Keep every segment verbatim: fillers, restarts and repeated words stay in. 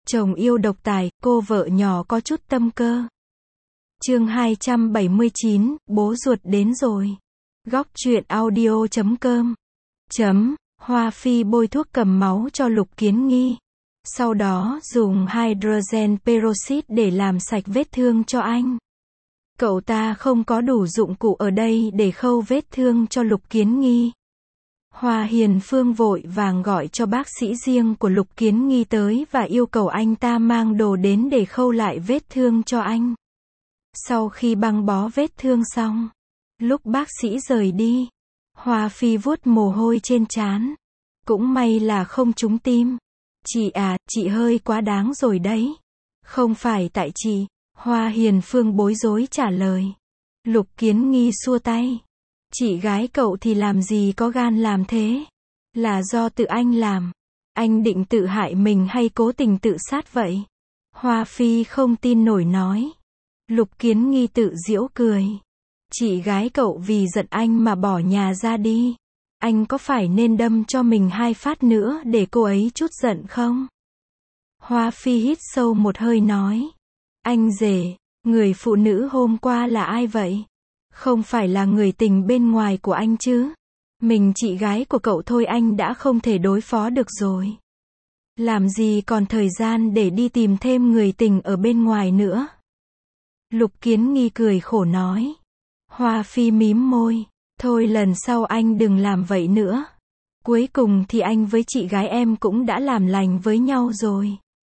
Chồng yêu độc tài, cô vợ nhỏ có chút tâm cơ. Chương hai trăm bảy mươi chín, bố ruột đến rồi. Góc truyện audio chấm com. Chấm, Hoa Phi bôi thuốc cầm máu cho Lục Kiến Nghi. Sau đó dùng hydrogen peroxide để làm sạch vết thương cho anh. Cậu ta không có đủ dụng cụ ở đây để khâu vết thương cho Lục Kiến Nghi. Hoa Hiền Phương vội vàng gọi cho bác sĩ riêng của Lục Kiến Nghi tới và yêu cầu anh ta mang đồ đến để khâu lại vết thương cho anh. Sau khi băng bó vết thương xong, lúc bác sĩ rời đi, Hoa Phi vuốt mồ hôi trên trán. Cũng may là không trúng tim. Chị à, chị hơi quá đáng rồi đấy. Không phải tại chị, Hoa Hiền Phương bối rối trả lời. Lục Kiến Nghi xua tay. Chị gái cậu thì làm gì có gan làm thế? Là do tự anh làm. Anh định tự hại mình hay cố tình tự sát vậy? Hoa Phi không tin nổi nói. Lục Kiến Nghi tự giễu cười. Chị gái cậu vì giận anh mà bỏ nhà ra đi. Anh có phải nên đâm cho mình hai phát nữa để cô ấy chút giận không? Hoa Phi hít sâu một hơi nói. Anh rể, người phụ nữ hôm qua là ai vậy? Không phải là người tình bên ngoài của anh chứ? Mình chị gái của cậu thôi anh đã không thể đối phó được rồi. Làm gì còn thời gian để đi tìm thêm người tình ở bên ngoài nữa? Lục Kiến Nghi cười khổ nói. Hoa Phi mím môi. Thôi lần sau anh đừng làm vậy nữa. Cuối cùng thì anh với chị gái em cũng đã làm lành với nhau rồi.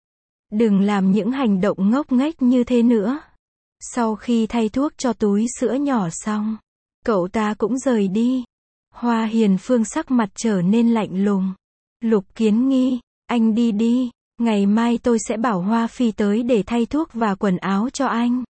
Đừng làm những hành động ngốc nghếch như thế nữa. Sau khi thay thuốc cho túi sữa nhỏ xong, cậu ta cũng rời đi. Hoa Hiền Phương sắc mặt trở nên lạnh lùng. Lục Kiến Nghi, anh đi đi, ngày mai tôi sẽ bảo Hoa Phi tới để thay thuốc và quần áo cho anh.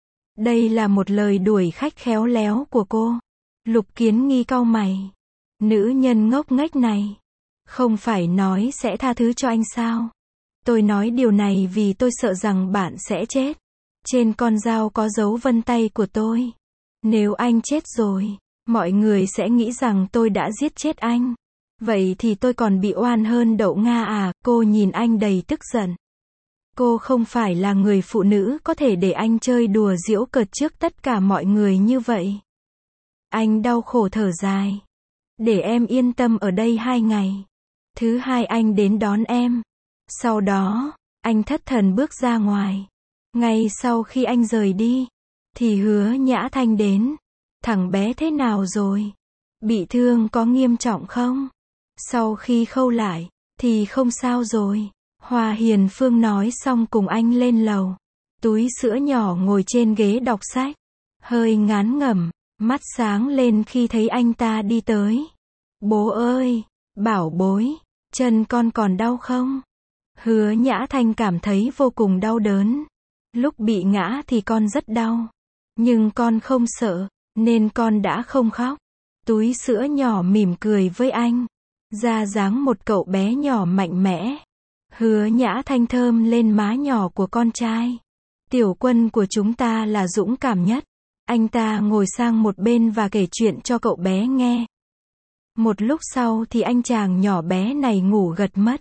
Đây là một lời đuổi khách khéo léo của cô. Lục Kiến Nghi cau mày. Nữ nhân ngốc nghếch này, không phải nói sẽ tha thứ cho anh sao? Tôi nói điều này vì tôi sợ rằng bạn sẽ chết. Trên con dao có dấu vân tay của tôi. Nếu anh chết rồi, mọi người sẽ nghĩ rằng tôi đã giết chết anh. Vậy thì tôi còn bị oan hơn đậu Nga à? Cô nhìn anh đầy tức giận. Cô không phải là người phụ nữ có thể để anh chơi đùa giễu cợt trước tất cả mọi người như vậy. Anh đau khổ thở dài. Để em yên tâm ở đây hai ngày. Thứ hai anh đến đón em. Sau đó, anh thất thần bước ra ngoài. Ngay sau khi anh rời đi, thì Hứa Nhã Thanh đến. Thằng bé thế nào rồi? Bị thương có nghiêm trọng không? Sau khi khâu lại, thì không sao rồi. Hoa Hiền Phương nói xong cùng anh lên lầu. Túi sữa nhỏ ngồi trên ghế đọc sách. Hơi ngán ngẩm, mắt sáng lên khi thấy anh ta đi tới. Bố ơi, bảo bối, chân con còn đau không? Hứa Nhã Thanh cảm thấy vô cùng đau đớn. Lúc bị ngã thì con rất đau. Nhưng con không sợ, nên con đã không khóc. Túi sữa nhỏ mỉm cười với anh. Ra dáng một cậu bé nhỏ mạnh mẽ. Hứa Nhã Thanh thơm lên má nhỏ của con trai. Tiểu Quân của chúng ta là dũng cảm nhất. Anh ta ngồi sang một bên và kể chuyện cho cậu bé nghe. Một lúc sau thì anh chàng nhỏ bé này ngủ gật mất.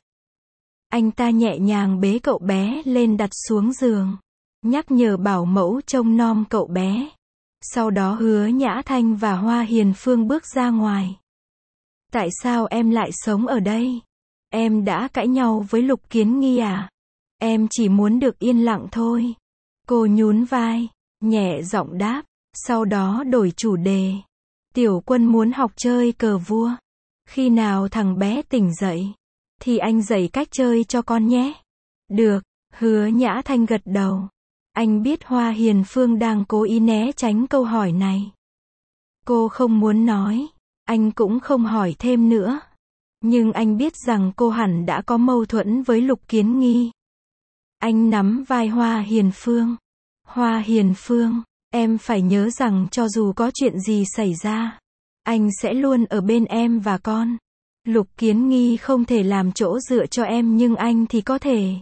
Anh ta nhẹ nhàng bế cậu bé lên đặt xuống giường. Nhắc nhở bảo mẫu trông nom cậu bé. Sau đó Hứa Nhã Thanh và Hoa Hiền Phương bước ra ngoài. Tại sao em lại sống ở đây? Em đã cãi nhau với Lục Kiến Nghi à? Em chỉ muốn được yên lặng thôi. Cô nhún vai, nhẹ giọng đáp. Sau đó đổi chủ đề. Tiểu Quân muốn học chơi cờ vua. Khi nào thằng bé tỉnh dậy, thì anh dạy cách chơi cho con nhé. Được, Hứa Nhã Thanh gật đầu. Anh biết Hoa Hiền Phương đang cố ý né tránh câu hỏi này. Cô không muốn nói, anh cũng không hỏi thêm nữa. Nhưng anh biết rằng cô hẳn đã có mâu thuẫn với Lục Kiến Nghi. Anh nắm vai Hoa Hiền Phương. Hoa Hiền Phương, em phải nhớ rằng cho dù có chuyện gì xảy ra, anh sẽ luôn ở bên em và con. Lục Kiến Nghi không thể làm chỗ dựa cho em nhưng anh thì có thể.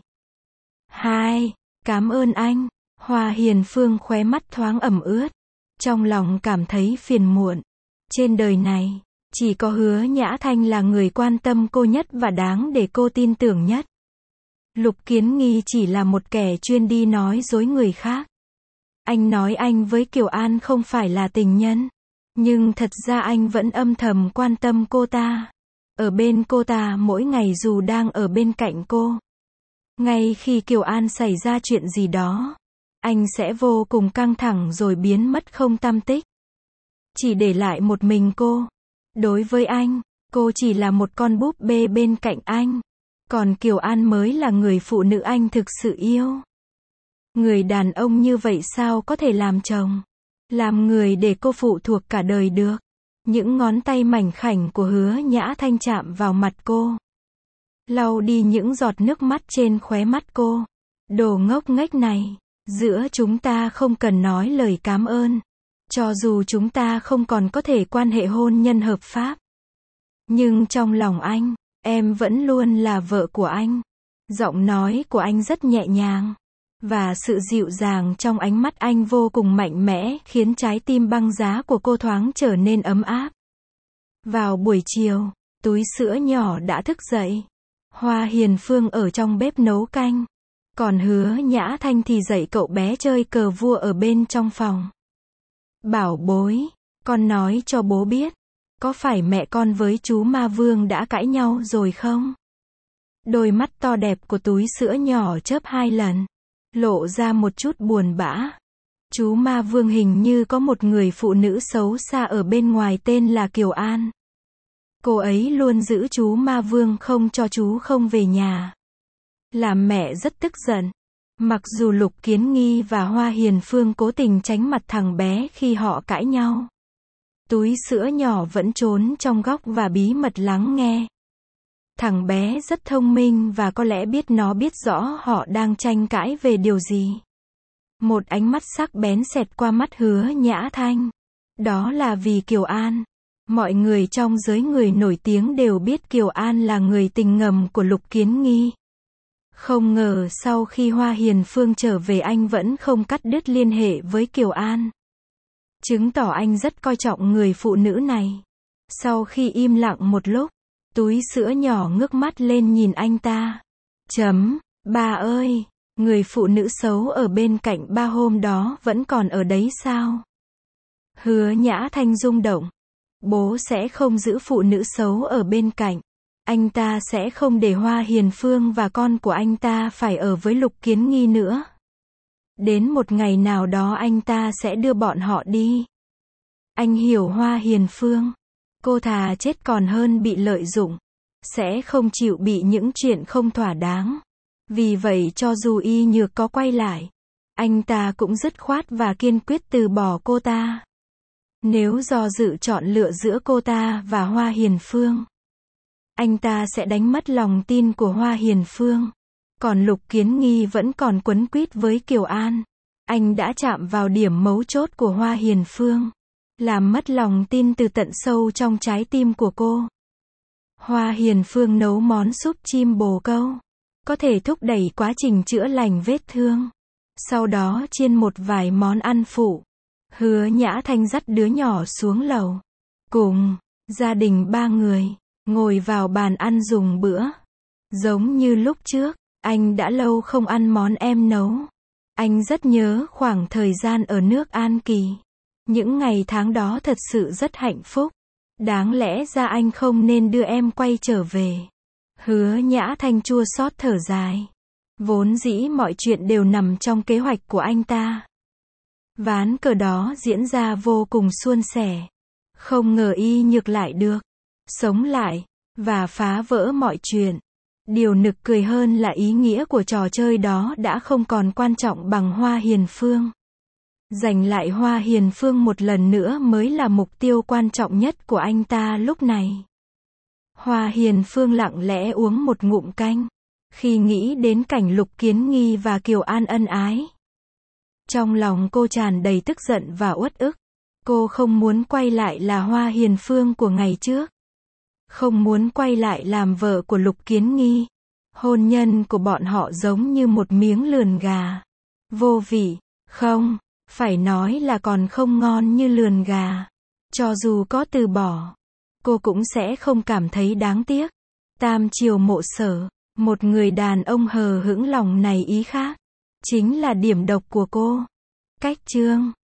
Hai, cảm ơn anh. Hoa Hiền Phương khóe mắt thoáng ẩm ướt. Trong lòng cảm thấy phiền muộn. Trên đời này, chỉ có Hứa Nhã Thanh là người quan tâm cô nhất và đáng để cô tin tưởng nhất. Lục Kiến Nghi chỉ là một kẻ chuyên đi nói dối người khác. Anh nói anh với Kiều An không phải là tình nhân. Nhưng thật ra anh vẫn âm thầm quan tâm cô ta. Ở bên cô ta mỗi ngày dù đang ở bên cạnh cô. Ngay khi Kiều An xảy ra chuyện gì đó, anh sẽ vô cùng căng thẳng rồi biến mất không tăm tích. Chỉ để lại một mình cô. Đối với anh, cô chỉ là một con búp bê bên cạnh anh. Còn Kiều An mới là người phụ nữ anh thực sự yêu. Người đàn ông như vậy sao có thể làm chồng? Làm người để cô phụ thuộc cả đời được. Những ngón tay mảnh khảnh của Hứa Nhã Thanh chạm vào mặt cô. Lau đi những giọt nước mắt trên khóe mắt cô. Đồ ngốc nghếch này. Giữa chúng ta không cần nói lời cảm ơn. Cho dù chúng ta không còn có thể quan hệ hôn nhân hợp pháp. Nhưng trong lòng anh, em vẫn luôn là vợ của anh. Giọng nói của anh rất nhẹ nhàng. Và sự dịu dàng trong ánh mắt anh vô cùng mạnh mẽ, khiến trái tim băng giá của cô thoáng trở nên ấm áp. Vào buổi chiều, túi sữa nhỏ đã thức dậy. Hoa Hiền Phương ở trong bếp nấu canh. Còn Hứa Nhã Thanh thì dạy cậu bé chơi cờ vua ở bên trong phòng. Bảo bối, con nói cho bố biết. Có phải mẹ con với chú Ma Vương đã cãi nhau rồi không? Đôi mắt to đẹp của túi sữa nhỏ chớp hai lần. Lộ ra một chút buồn bã. Chú Ma Vương hình như có một người phụ nữ xấu xa ở bên ngoài tên là Kiều An. Cô ấy luôn giữ chú Ma Vương không cho chú không về nhà. Làm mẹ rất tức giận. Mặc dù Lục Kiến Nghi và Hoa Hiền Phương cố tình tránh mặt thằng bé khi họ cãi nhau. Túi sữa nhỏ vẫn trốn trong góc và bí mật lắng nghe. Thằng bé rất thông minh và có lẽ biết nó biết rõ họ đang tranh cãi về điều gì. Một ánh mắt sắc bén xẹt qua mắt Hứa Nhã Thanh. Đó là vì Kiều An. Mọi người trong giới người nổi tiếng đều biết Kiều An là người tình ngầm của Lục Kiến Nghi. Không ngờ sau khi Hoa Hiền Phương trở về anh vẫn không cắt đứt liên hệ với Kiều An. Chứng tỏ anh rất coi trọng người phụ nữ này. Sau khi im lặng một lúc, túi sữa nhỏ ngước mắt lên nhìn anh ta. Chấm, ba ơi, người phụ nữ xấu ở bên cạnh ba hôm đó vẫn còn ở đấy sao? Hứa Nhã Thanh rung động. Bố sẽ không giữ phụ nữ xấu ở bên cạnh. Anh ta sẽ không để Hoa Hiền Phương và con của anh ta phải ở với Lục Kiến Nghi nữa. Đến một ngày nào đó anh ta sẽ đưa bọn họ đi. Anh hiểu Hoa Hiền Phương. Cô thà chết còn hơn bị lợi dụng. Sẽ không chịu bị những chuyện không thỏa đáng. Vì vậy cho dù Y Nhược có quay lại, anh ta cũng dứt khoát và kiên quyết từ bỏ cô ta. Nếu do dự chọn lựa giữa cô ta và Hoa Hiền Phương, anh ta sẽ đánh mất lòng tin của Hoa Hiền Phương. Còn Lục Kiến Nghi vẫn còn quấn quýt với Kiều An. Anh đã chạm vào điểm mấu chốt của Hoa Hiền Phương. Làm mất lòng tin từ tận sâu trong trái tim của cô. Hoa Hiền Phương nấu món súp chim bồ câu. Có thể thúc đẩy quá trình chữa lành vết thương. Sau đó chiên một vài món ăn phụ. Hứa Nhã Thanh dắt đứa nhỏ xuống lầu. Cùng gia đình ba người ngồi vào bàn ăn dùng bữa. Giống như lúc trước, anh đã lâu không ăn món em nấu. Anh rất nhớ khoảng thời gian ở nước An Kỳ. Những ngày tháng đó thật sự rất hạnh phúc. Đáng lẽ ra anh không nên đưa em quay trở về. Hứa Nhã Thanh chua xót thở dài. Vốn dĩ mọi chuyện đều nằm trong kế hoạch của anh ta. Ván cờ đó diễn ra vô cùng suôn sẻ. Không ngờ Y Nhược lại được sống lại và phá vỡ mọi chuyện. Điều nực cười hơn là ý nghĩa của trò chơi đó đã không còn quan trọng bằng Hoa Hiền Phương. Giành lại Hoa Hiền Phương một lần nữa mới là mục tiêu quan trọng nhất của anh ta lúc này. Hoa Hiền Phương lặng lẽ uống một ngụm canh. Khi nghĩ đến cảnh Lục Kiến Nghi và Kiều An ân ái, trong lòng cô tràn đầy tức giận và uất ức. Cô không muốn quay lại là Hoa Hiền Phương của ngày trước. Không muốn quay lại làm vợ của Lục Kiến Nghi. Hôn nhân của bọn họ giống như một miếng lườn gà. Vô vị, không, phải nói là còn không ngon như lườn gà. Cho dù có từ bỏ, cô cũng sẽ không cảm thấy đáng tiếc. Tam Triều Mộ Sở. Một người đàn ông hờ hững lòng này ý khác. Chính là điểm độc của cô. Cách chương